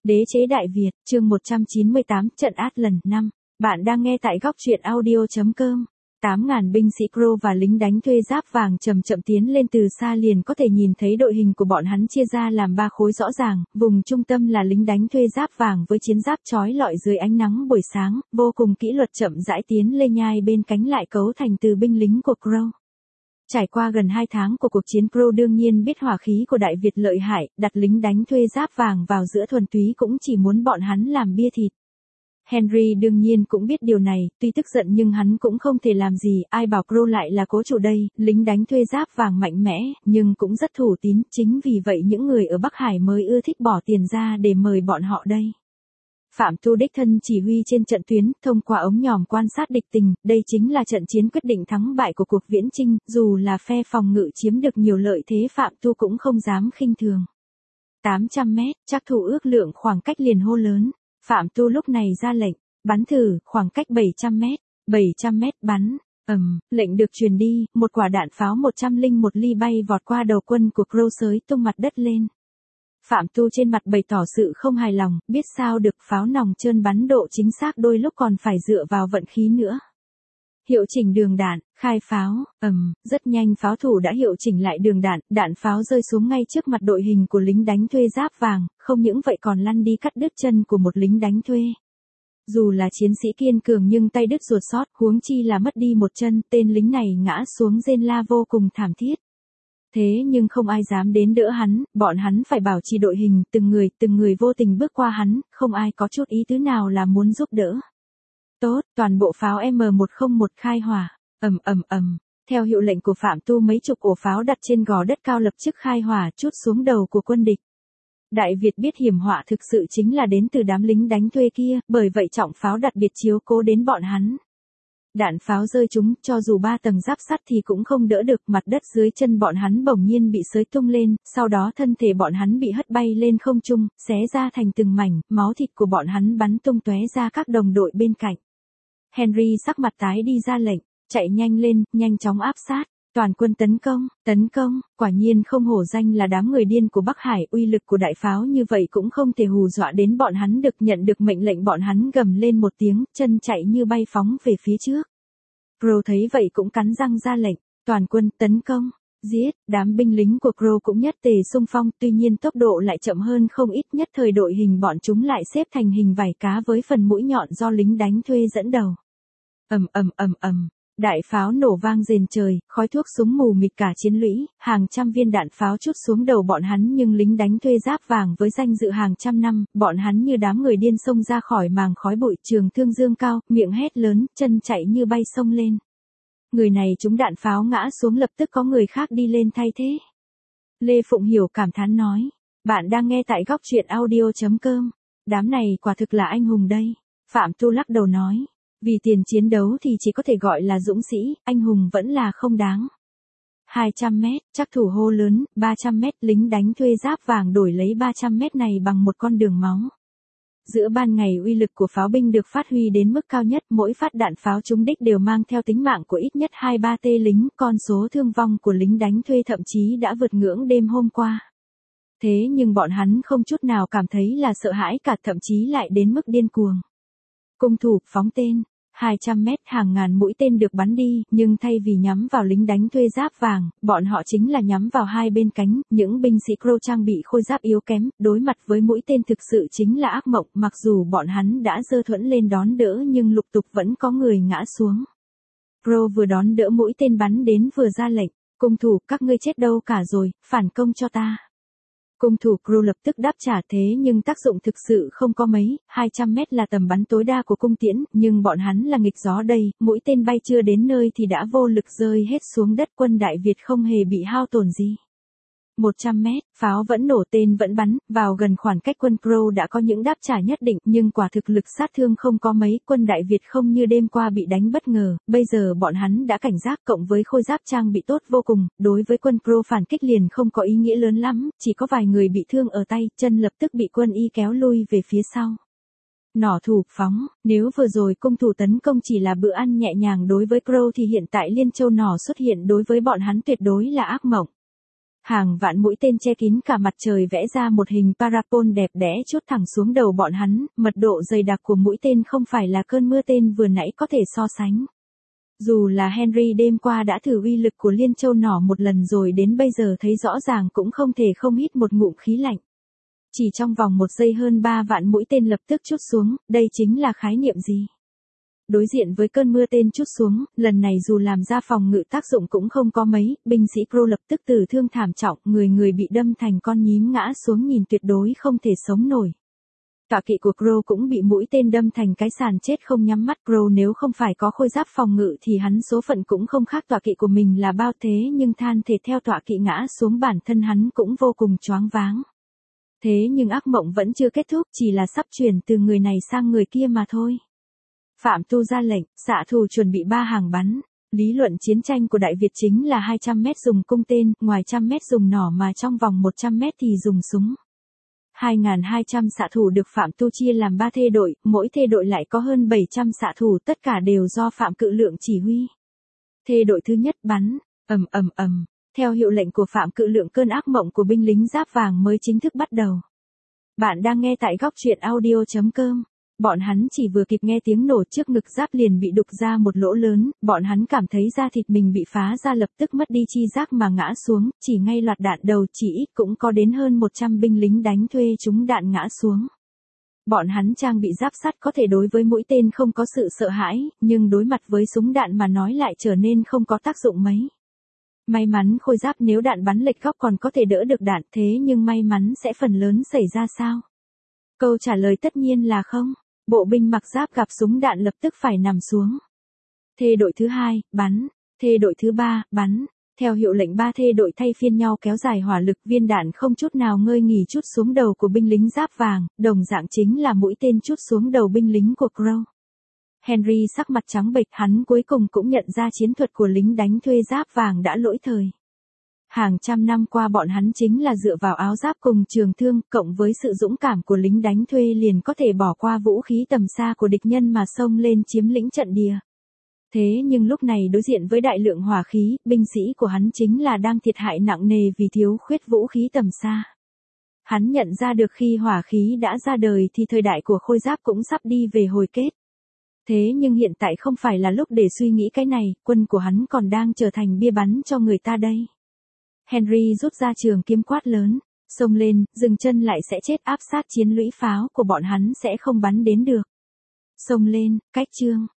Đế chế Đại Việt, chương 198, trận Atlan 5. Bạn đang nghe tại góc truyện audio.com. 8.000 binh sĩ Crow và lính đánh thuê giáp vàng chậm chậm tiến lên, từ xa liền có thể nhìn thấy đội hình của bọn hắn chia ra làm 3 khối rõ ràng. Vùng trung tâm là lính đánh thuê giáp vàng với chiến giáp chói lọi dưới ánh nắng buổi sáng, vô cùng kỷ luật chậm rãi tiến lên, nhai bên cánh lại cấu thành từ binh lính của Crow. Trải qua gần 2 tháng của cuộc chiến, Crow đương nhiên biết hỏa khí của Đại Việt lợi hại, đặt lính đánh thuê giáp vàng vào giữa thuần túy cũng chỉ muốn bọn hắn làm bia thịt. Henry đương nhiên cũng biết điều này, tuy tức giận nhưng hắn cũng không thể làm gì, ai bảo Crow lại là cố chủ đây, lính đánh thuê giáp vàng mạnh mẽ, nhưng cũng rất thủ tín, chính vì vậy những người ở Bắc Hải mới ưa thích bỏ tiền ra để mời bọn họ đây. Phạm Tu đích thân chỉ huy trên trận tuyến, thông qua ống nhòm quan sát địch tình, đây chính là trận chiến quyết định thắng bại của cuộc viễn chinh, dù là phe phòng ngự chiếm được nhiều lợi thế, Phạm Tu cũng không dám khinh thường. 800 mét, Trắc Thủ ước lượng khoảng cách liền hô lớn. Phạm Tu lúc này ra lệnh, bắn thử, khoảng cách 700 mét, 700 mét bắn. Lệnh được truyền đi, một quả đạn pháo 101 ly bay vọt qua đầu quân của Crow, xới tung mặt đất lên. Phạm Tu trên mặt bày tỏ sự không hài lòng, biết sao được, pháo nòng trơn bắn độ chính xác đôi lúc còn phải dựa vào vận khí nữa. Hiệu chỉnh đường đạn, khai pháo, rất nhanh pháo thủ đã hiệu chỉnh lại đường đạn, đạn pháo rơi xuống ngay trước mặt đội hình của lính đánh thuê giáp vàng, không những vậy còn lăn đi cắt đứt chân của một lính đánh thuê. Dù là chiến sĩ kiên cường nhưng tay đứt ruột sót, huống chi là mất đi một chân, tên lính này ngã xuống rên la vô cùng thảm thiết. Thế nhưng không ai dám đến đỡ hắn, bọn hắn phải bảo trì đội hình, từng người vô tình bước qua hắn, không ai có chút ý tứ nào là muốn giúp đỡ. Tốt, toàn bộ pháo M101 khai hỏa. Theo hiệu lệnh của Phạm Tu, mấy chục ổ pháo đặt trên gò đất cao lập tức khai hỏa, trút xuống đầu của quân địch. Đại Việt biết hiểm họa thực sự chính là đến từ đám lính đánh thuê kia, bởi vậy trọng pháo đặc biệt chiếu cố đến bọn hắn. Đạn pháo rơi chúng, cho dù 3 tầng giáp sắt thì cũng không đỡ được, mặt đất dưới chân bọn hắn bỗng nhiên bị xới tung lên, sau đó thân thể bọn hắn bị hất bay lên không trung, xé ra thành từng mảnh, máu thịt của bọn hắn bắn tung tóe ra các đồng đội bên cạnh. Henry sắc mặt tái đi ra lệnh, chạy nhanh lên, nhanh chóng áp sát, toàn quân tấn công, quả nhiên không hổ danh là đám người điên của Bắc Hải, uy lực của đại pháo như vậy cũng không thể hù dọa đến bọn hắn được. Nhận được mệnh lệnh, bọn hắn gầm lên một tiếng, chân chạy như bay phóng về phía trước. Crow thấy vậy cũng cắn răng ra lệnh, toàn quân tấn công, giết. Đám binh lính của Crow cũng nhất tề xung phong, tuy nhiên tốc độ lại chậm hơn không ít, nhất thời đội hình bọn chúng lại xếp thành hình vảy cá với phần mũi nhọn do lính đánh thuê dẫn đầu. Đại pháo nổ vang rền trời, khói thuốc súng mù mịt cả chiến lũy, hàng trăm viên đạn pháo trút xuống đầu bọn hắn, nhưng lính đánh thuê giáp vàng với danh dự hàng trăm năm, bọn hắn như đám người điên xông ra khỏi màng khói bụi, trường thương dương cao, miệng hét lớn, chân chạy như bay xông lên. Người này trúng đạn pháo ngã xuống, lập tức có người khác đi lên thay thế. Lê Phụng Hiểu cảm thán nói, bạn đang nghe tại góc truyện audio.com. Đám này quả thực là anh hùng đây. Phạm Tu lắc đầu nói, vì tiền chiến đấu thì chỉ có thể gọi là dũng sĩ, anh hùng vẫn là không đáng. 200 mét, Trắc Thủ hô lớn, 300 mét, lính đánh thuê giáp vàng đổi lấy 300 mét này bằng một con đường máu. Giữa ban ngày uy lực của pháo binh được phát huy đến mức cao nhất, mỗi phát đạn pháo trúng đích đều mang theo tính mạng của ít nhất 2-3 tên lính, con số thương vong của lính đánh thuê thậm chí đã vượt ngưỡng đêm hôm qua. Thế nhưng bọn hắn không chút nào cảm thấy là sợ hãi cả, thậm chí lại đến mức điên cuồng. Cung thủ, phóng tên, 200 mét, hàng ngàn mũi tên được bắn đi, nhưng thay vì nhắm vào lính đánh thuê giáp vàng, bọn họ chính là nhắm vào hai bên cánh, những binh sĩ Crow trang bị khôi giáp yếu kém, đối mặt với mũi tên thực sự chính là ác mộng, mặc dù bọn hắn đã giơ thuẫn lên đón đỡ nhưng lục tục vẫn có người ngã xuống. Crow vừa đón đỡ mũi tên bắn đến vừa ra lệnh, cung thủ, các ngươi chết đâu cả rồi, phản công cho ta. Cung thủ Crow lập tức đáp trả, thế nhưng tác dụng thực sự không có mấy, 200 mét là tầm bắn tối đa của cung tiễn, nhưng bọn hắn là nghịch gió đây, mũi tên bay chưa đến nơi thì đã vô lực rơi hết xuống đất, quân Đại Việt không hề bị hao tổn gì. 100 mét, pháo vẫn nổ, tên vẫn bắn, vào gần khoảng cách quân Crow đã có những đáp trả nhất định, nhưng quả thực lực sát thương không có mấy, quân Đại Việt không như đêm qua bị đánh bất ngờ, bây giờ bọn hắn đã cảnh giác, cộng với khôi giáp trang bị tốt vô cùng, đối với quân Crow phản kích liền không có ý nghĩa lớn lắm, chỉ có vài người bị thương ở tay, chân lập tức bị quân y kéo lui về phía sau. Nỏ thủ, phóng, nếu vừa rồi cung thủ tấn công chỉ là bữa ăn nhẹ nhàng đối với Crow thì hiện tại liên châu nỏ xuất hiện đối với bọn hắn tuyệt đối là ác mộng. Hàng vạn mũi tên che kín cả mặt trời vẽ ra một hình parabol đẹp đẽ chốt thẳng xuống đầu bọn hắn, mật độ dày đặc của mũi tên không phải là cơn mưa tên vừa nãy có thể so sánh. Dù là Henry đêm qua đã thử uy lực của liên châu nỏ một lần rồi đến bây giờ thấy rõ ràng cũng không thể không hít một ngụm khí lạnh. Chỉ trong vòng 1 giây hơn 3 vạn mũi tên lập tức trút xuống, đây chính là khái niệm gì? Đối diện với cơn mưa tên trút xuống, lần này dù làm ra phòng ngự tác dụng cũng không có mấy, binh sĩ Crow lập tức tử thương thảm trọng, người bị đâm thành con nhím ngã xuống nhìn tuyệt đối không thể sống nổi. Tọa kỵ của Crow cũng bị mũi tên đâm thành cái sàn chết không nhắm mắt. Crow nếu không phải có khôi giáp phòng ngự thì hắn số phận cũng không khác tọa kỵ của mình là bao, thế nhưng than thể theo tọa kỵ ngã xuống bản thân hắn cũng vô cùng choáng váng. Thế nhưng ác mộng vẫn chưa kết thúc, chỉ là sắp chuyển từ người này sang người kia mà thôi. Phạm Tu ra lệnh, xạ thủ chuẩn bị 3 hàng bắn. Lý luận chiến tranh của Đại Việt chính là 200 mét dùng cung tên, ngoài 100 mét dùng nỏ mà trong vòng 100 mét thì dùng súng. 2.200 xạ thủ được Phạm Tu chia làm 3 thê đội, mỗi thê đội lại có hơn 700 xạ thủ, tất cả đều do Phạm Cự Lượng chỉ huy. Thê đội thứ nhất bắn, ầm. Theo hiệu lệnh của Phạm Cự Lượng, cơn ác mộng của binh lính giáp vàng mới chính thức bắt đầu. Bạn đang nghe tại góc truyện audio.com. Bọn hắn chỉ vừa kịp nghe tiếng nổ trước ngực giáp liền bị đục ra một lỗ lớn, bọn hắn cảm thấy da thịt mình bị phá ra lập tức mất đi chi giác mà ngã xuống, chỉ ngay loạt đạn đầu chỉ ít cũng có đến hơn 100 binh lính đánh thuê chúng đạn ngã xuống. Bọn hắn trang bị giáp sắt có thể đối với mũi tên không có sự sợ hãi, nhưng đối mặt với súng đạn mà nói lại trở nên không có tác dụng mấy. May mắn khôi giáp nếu đạn bắn lệch góc còn có thể đỡ được đạn, thế nhưng may mắn sẽ phần lớn xảy ra sao? Câu trả lời tất nhiên là không. Bộ binh mặc giáp gặp súng đạn lập tức phải nằm xuống. Thê đội thứ 2, bắn. Thê đội thứ 3, bắn. Theo hiệu lệnh 3 thê đội thay phiên nhau kéo dài hỏa lực, viên đạn không chút nào ngơi nghỉ trút xuống đầu của binh lính giáp vàng, đồng dạng chính là mũi tên trút xuống đầu binh lính của Crow. Henry sắc mặt trắng bệch, hắn cuối cùng cũng nhận ra chiến thuật của lính đánh thuê giáp vàng đã lỗi thời. Hàng trăm năm qua bọn hắn chính là dựa vào áo giáp cùng trường thương, cộng với sự dũng cảm của lính đánh thuê liền có thể bỏ qua vũ khí tầm xa của địch nhân mà xông lên chiếm lĩnh trận địa. Thế nhưng lúc này đối diện với đại lượng hỏa khí, binh sĩ của hắn chính là đang thiệt hại nặng nề vì thiếu khuyết vũ khí tầm xa. Hắn nhận ra được khi hỏa khí đã ra đời thì thời đại của khôi giáp cũng sắp đi về hồi kết. Thế nhưng hiện tại không phải là lúc để suy nghĩ cái này, quân của hắn còn đang trở thành bia bắn cho người ta đây. Henry rút ra trường kiếm quát lớn, xông lên, dừng chân lại sẽ chết, áp sát chiến lũy pháo của bọn hắn sẽ không bắn đến được. Xông lên, cách chương.